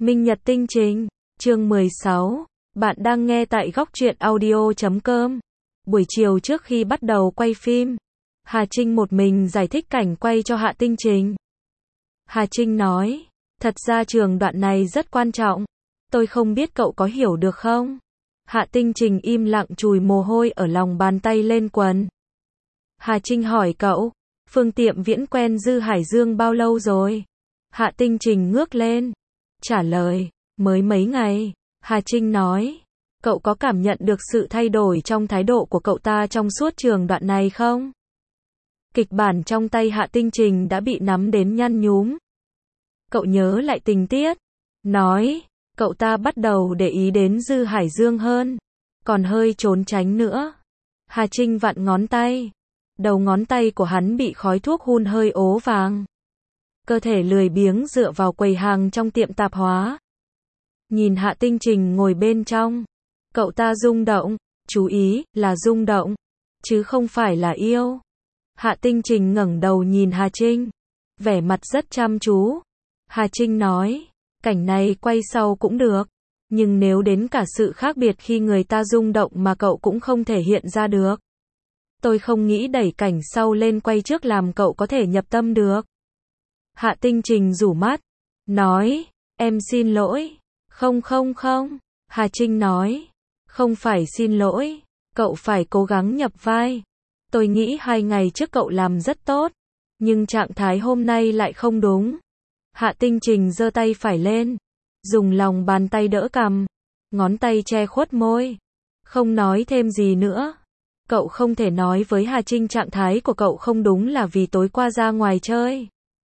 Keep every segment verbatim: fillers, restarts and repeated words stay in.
Minh Nhật Tinh Trình, chương mười sáu. Bạn đang nghe tại góc truyện audio chấm com. Buổi chiều trước khi bắt đầu quay phim, Hà Trinh một mình giải thích cảnh quay cho Hạ Tinh Trình. Hà Trinh nói, thật ra trường đoạn này rất quan trọng, tôi không biết cậu có hiểu được không? Hạ Tinh Trình im lặng chùi mồ hôi ở lòng bàn tay lên quần. Hà Trinh hỏi cậu, Phương Tiệm Viễn quen Dư Hải Dương bao lâu rồi? Hạ Tinh Trình ngước lên, trả lời, mới mấy ngày. Hà Trinh nói, cậu có cảm nhận được sự thay đổi trong thái độ của cậu ta trong suốt trường đoạn này không? Kịch bản trong tay Hạ Tinh Trình đã bị nắm đến nhăn nhúm. Cậu nhớ lại tình tiết, nói, cậu ta bắt đầu để ý đến Dư Hải Dương hơn, còn hơi trốn tránh nữa. Hà Trinh vặn ngón tay, đầu ngón tay của hắn bị khói thuốc hun hơi ố vàng. Cơ thể lười biếng dựa vào quầy hàng trong tiệm tạp hóa. Nhìn Hạ Tinh Trình ngồi bên trong, cậu ta rung động, chú ý, là rung động, chứ không phải là yêu. Hạ Tinh Trình ngẩng đầu nhìn Hà Trinh, vẻ mặt rất chăm chú. Hà Trinh nói, cảnh này quay sau cũng được, nhưng nếu đến cả sự khác biệt khi người ta rung động mà cậu cũng không thể hiện ra được, tôi không nghĩ đẩy cảnh sau lên quay trước làm cậu có thể nhập tâm được. Hạ Tinh Trình rủ mắt, nói, em xin lỗi. Không không không, Hà Trinh nói, không phải xin lỗi, cậu phải cố gắng nhập vai. Tôi nghĩ hai ngày trước cậu làm rất tốt, nhưng trạng thái hôm nay lại không đúng. Hạ Tinh Trình giơ tay phải lên, dùng lòng bàn tay đỡ cằm, ngón tay che khuất môi, không nói thêm gì nữa. Cậu không thể nói với Hà Trinh trạng thái của cậu không đúng là vì tối qua ra ngoài chơi,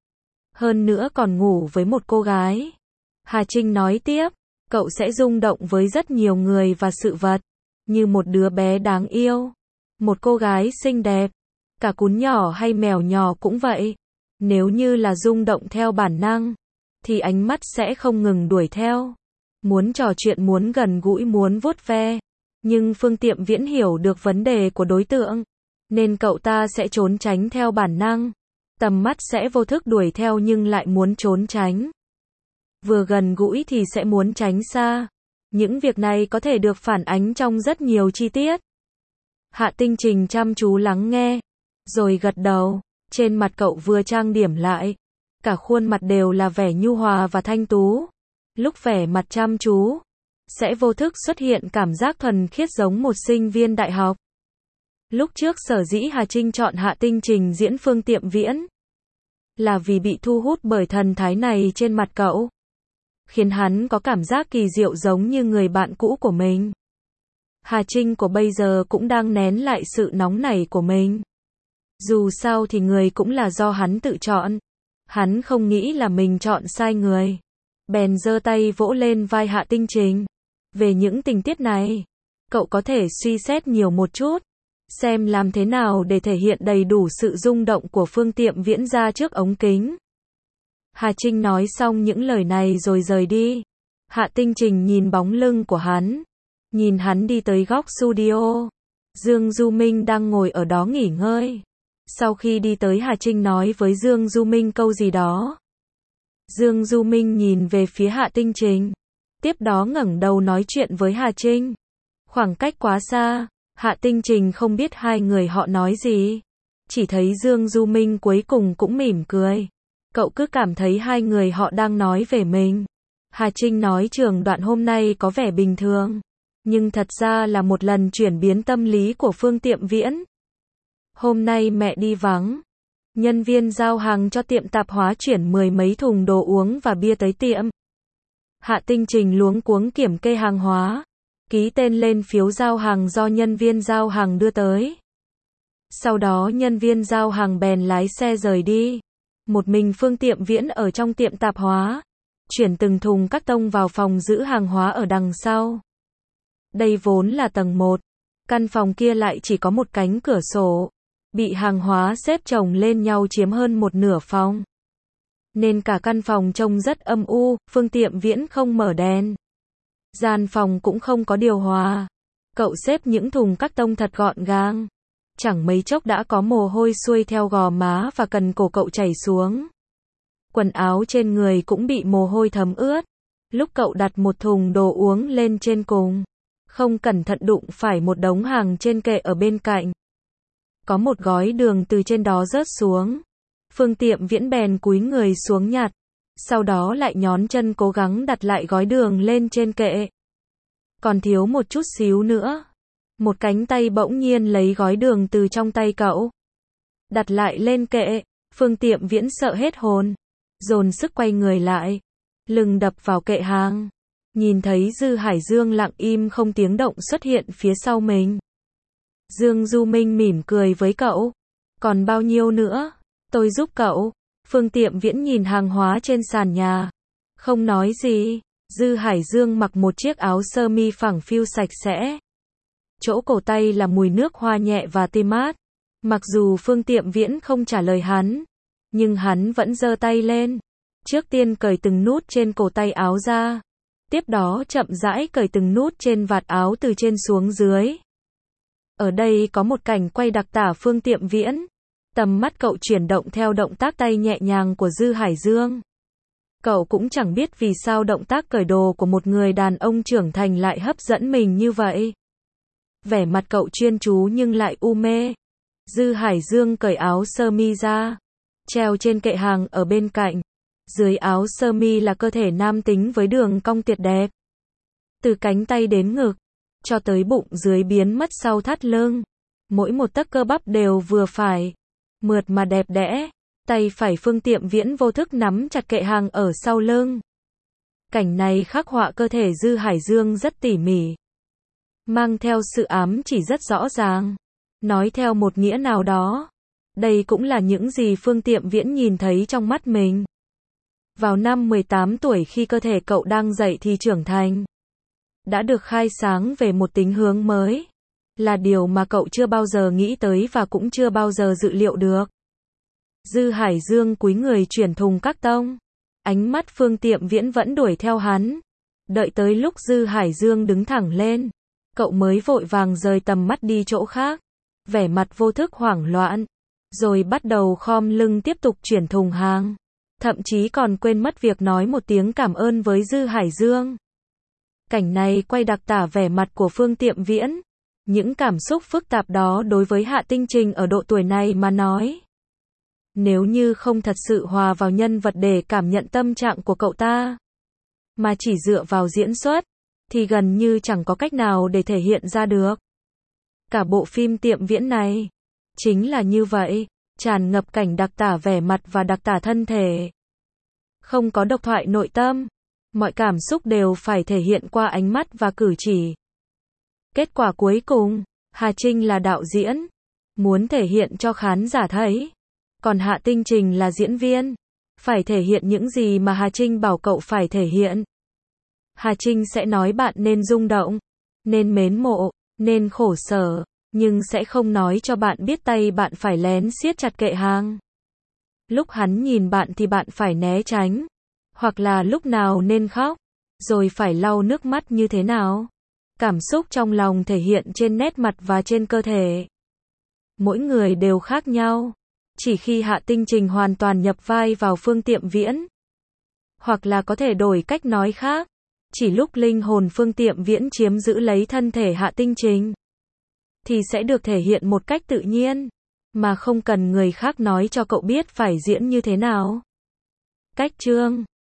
hơn nữa còn ngủ với một cô gái. Hà Trinh nói tiếp, cậu sẽ rung động với rất nhiều người và sự vật, như một đứa bé đáng yêu, một cô gái xinh đẹp, cả cún nhỏ hay mèo nhỏ cũng vậy. Nếu như là rung động theo bản năng, thì ánh mắt sẽ không ngừng đuổi theo, muốn trò chuyện, muốn gần gũi, muốn vuốt ve. Nhưng Phương Tiệm Viễn hiểu được vấn đề của đối tượng, nên cậu ta sẽ trốn tránh theo bản năng. Tầm mắt sẽ vô thức đuổi theo nhưng lại muốn trốn tránh. Vừa gần gũi thì sẽ muốn tránh xa. Những việc này có thể được phản ánh trong rất nhiều chi tiết. Hạ Tinh Trình chăm chú lắng nghe, rồi gật đầu. Trên mặt cậu vừa trang điểm lại, cả khuôn mặt đều là vẻ nhu hòa và thanh tú. Lúc vẻ mặt chăm chú, sẽ vô thức xuất hiện cảm giác thuần khiết giống một sinh viên đại học. Lúc trước sở dĩ Hà Trinh chọn Hạ Tinh Trình diễn Phương Tiệm Viễn, là vì bị thu hút bởi thần thái này trên mặt cậu, khiến hắn có cảm giác kỳ diệu giống như người bạn cũ của mình. Hà Trinh của bây giờ cũng đang nén lại sự nóng nảy của mình. Dù sao thì người cũng là do hắn tự chọn. Hắn không nghĩ là mình chọn sai người. Bèn giơ tay vỗ lên vai Hạ Tinh Trình. Về những tình tiết này, cậu có thể suy xét nhiều một chút, xem làm thế nào để thể hiện đầy đủ sự rung động của Phương Tiệm Viễn ra trước ống kính. Hà Trinh nói xong những lời này rồi rời đi. Hạ Tinh Trình nhìn bóng lưng của hắn, nhìn hắn đi tới góc studio. Dương Du Minh đang ngồi ở đó nghỉ ngơi. Sau khi đi tới, Hà Trinh nói với Dương Du Minh câu gì đó. Dương Du Minh nhìn về phía Hạ Tinh Trình, tiếp đó ngẩng đầu nói chuyện với Hà Trinh. Khoảng cách quá xa, Hạ Tinh Trình không biết hai người họ nói gì, chỉ thấy Dương Du Minh cuối cùng cũng mỉm cười. Cậu cứ cảm thấy hai người họ đang nói về mình. Hà Trinh nói trường đoạn hôm nay có vẻ bình thường, nhưng thật ra là một lần chuyển biến tâm lý của Phương Tiệm Viễn. Hôm nay mẹ đi vắng, nhân viên giao hàng cho tiệm tạp hóa chuyển mười mấy thùng đồ uống và bia tới tiệm. Hạ Tinh Trình luống cuống kiểm kê hàng hóa, ký tên lên phiếu giao hàng do nhân viên giao hàng đưa tới. Sau đó nhân viên giao hàng bèn lái xe rời đi. Một mình Phương Tiệm Viễn ở trong tiệm tạp hóa, chuyển từng thùng các tông vào phòng giữ hàng hóa ở đằng sau. Đây vốn là tầng một, căn phòng kia lại chỉ có một cánh cửa sổ, bị hàng hóa xếp chồng lên nhau chiếm hơn một nửa phòng, nên cả căn phòng trông rất âm u. Phương Tiệm Viễn không mở đèn, gian phòng cũng không có điều hòa. Cậu xếp những thùng các tông thật gọn gàng, chẳng mấy chốc đã có mồ hôi xuôi theo gò má và cần cổ cậu chảy xuống. Quần áo trên người cũng bị mồ hôi thấm ướt. Lúc cậu đặt một thùng đồ uống lên trên cùng, không cẩn thận đụng phải một đống hàng trên kệ ở bên cạnh. Có một gói đường từ trên đó rớt xuống. Phương Tiệm Viễn bèn cúi người xuống nhặt, sau đó lại nhón chân cố gắng đặt lại gói đường lên trên kệ. Còn thiếu một chút xíu nữa. Một cánh tay bỗng nhiên lấy gói đường từ trong tay cậu, đặt lại lên kệ. Phương Tiệm Viễn sợ hết hồn, dồn sức quay người lại, lưng đập vào kệ hàng, nhìn thấy Dư Hải Dương lặng im không tiếng động xuất hiện phía sau mình. Dương Du Minh mỉm cười với cậu. Còn bao nhiêu nữa? Tôi giúp cậu. Phương Tiệm Viễn nhìn hàng hóa trên sàn nhà, không nói gì. Dư Hải Dương mặc một chiếc áo sơ mi phẳng phiu sạch sẽ. Chỗ cổ tay là mùi nước hoa nhẹ và tê mát. Mặc dù Phương Tiệm Viễn không trả lời hắn, nhưng hắn vẫn giơ tay lên. Trước tiên cởi từng nút trên cổ tay áo ra, tiếp đó chậm rãi cởi từng nút trên vạt áo từ trên xuống dưới. Ở đây có một cảnh quay đặc tả Phương Tiệm Viễn. Tầm mắt cậu chuyển động theo động tác tay nhẹ nhàng của Dư Hải Dương. Cậu cũng chẳng biết vì sao động tác cởi đồ của một người đàn ông trưởng thành lại hấp dẫn mình như vậy. Vẻ mặt cậu chuyên chú nhưng lại u mê. Dư Hải Dương cởi áo sơ mi ra, treo trên kệ hàng ở bên cạnh. Dưới áo sơ mi là cơ thể nam tính với đường cong tuyệt đẹp. Từ cánh tay đến ngực, cho tới bụng dưới biến mất sau thắt lưng. Mỗi một tấc cơ bắp đều vừa phải, mượt mà đẹp đẽ. Tay phải Phương Tiệm Viễn vô thức nắm chặt kệ hàng ở sau lưng. Cảnh này khắc họa cơ thể Dư Hải Dương rất tỉ mỉ, mang theo sự ám chỉ rất rõ ràng. Nói theo một nghĩa nào đó, đây cũng là những gì Phương Tiệm Viễn nhìn thấy trong mắt mình. Vào năm mười tám tuổi khi cơ thể cậu đang dậy thì trưởng thành, đã được khai sáng về một tính hướng mới, là điều mà cậu chưa bao giờ nghĩ tới và cũng chưa bao giờ dự liệu được. Dư Hải Dương cúi người chuyển thùng các tông, ánh mắt Phương Tiệm Viễn vẫn đuổi theo hắn. Đợi tới lúc Dư Hải Dương đứng thẳng lên, cậu mới vội vàng rời tầm mắt đi chỗ khác, vẻ mặt vô thức hoảng loạn, rồi bắt đầu khom lưng tiếp tục chuyển thùng hàng. Thậm chí còn quên mất việc nói một tiếng cảm ơn với Dư Hải Dương. Cảnh này quay đặc tả vẻ mặt của Phương Tiệm Viễn. Những cảm xúc phức tạp đó đối với Hạ Tinh Trình ở độ tuổi này mà nói, nếu như không thật sự hòa vào nhân vật để cảm nhận tâm trạng của cậu ta, mà chỉ dựa vào diễn xuất, thì gần như chẳng có cách nào để thể hiện ra được. Cả bộ phim Tiệm Viễn này chính là như vậy, tràn ngập cảnh đặc tả vẻ mặt và đặc tả thân thể. Không có độc thoại nội tâm, mọi cảm xúc đều phải thể hiện qua ánh mắt và cử chỉ. Kết quả cuối cùng, Hà Trinh là đạo diễn, muốn thể hiện cho khán giả thấy. Còn Hạ Tinh Trình là diễn viên, phải thể hiện những gì mà Hà Trinh bảo cậu phải thể hiện. Hà Trinh sẽ nói bạn nên rung động, nên mến mộ, nên khổ sở, nhưng sẽ không nói cho bạn biết tay bạn phải lén siết chặt kệ hàng. Lúc hắn nhìn bạn thì bạn phải né tránh, hoặc là lúc nào nên khóc, rồi phải lau nước mắt như thế nào. Cảm xúc trong lòng thể hiện trên nét mặt và trên cơ thể. Mỗi người đều khác nhau. Chỉ khi Hạ Tinh Trình hoàn toàn nhập vai vào Phương Tiệm Viễn, hoặc là có thể đổi cách nói khác, chỉ lúc linh hồn Phương Tiệm Viễn chiếm giữ lấy thân thể Hạ Tinh Trình, thì sẽ được thể hiện một cách tự nhiên, mà không cần người khác nói cho cậu biết phải diễn như thế nào. Cách chương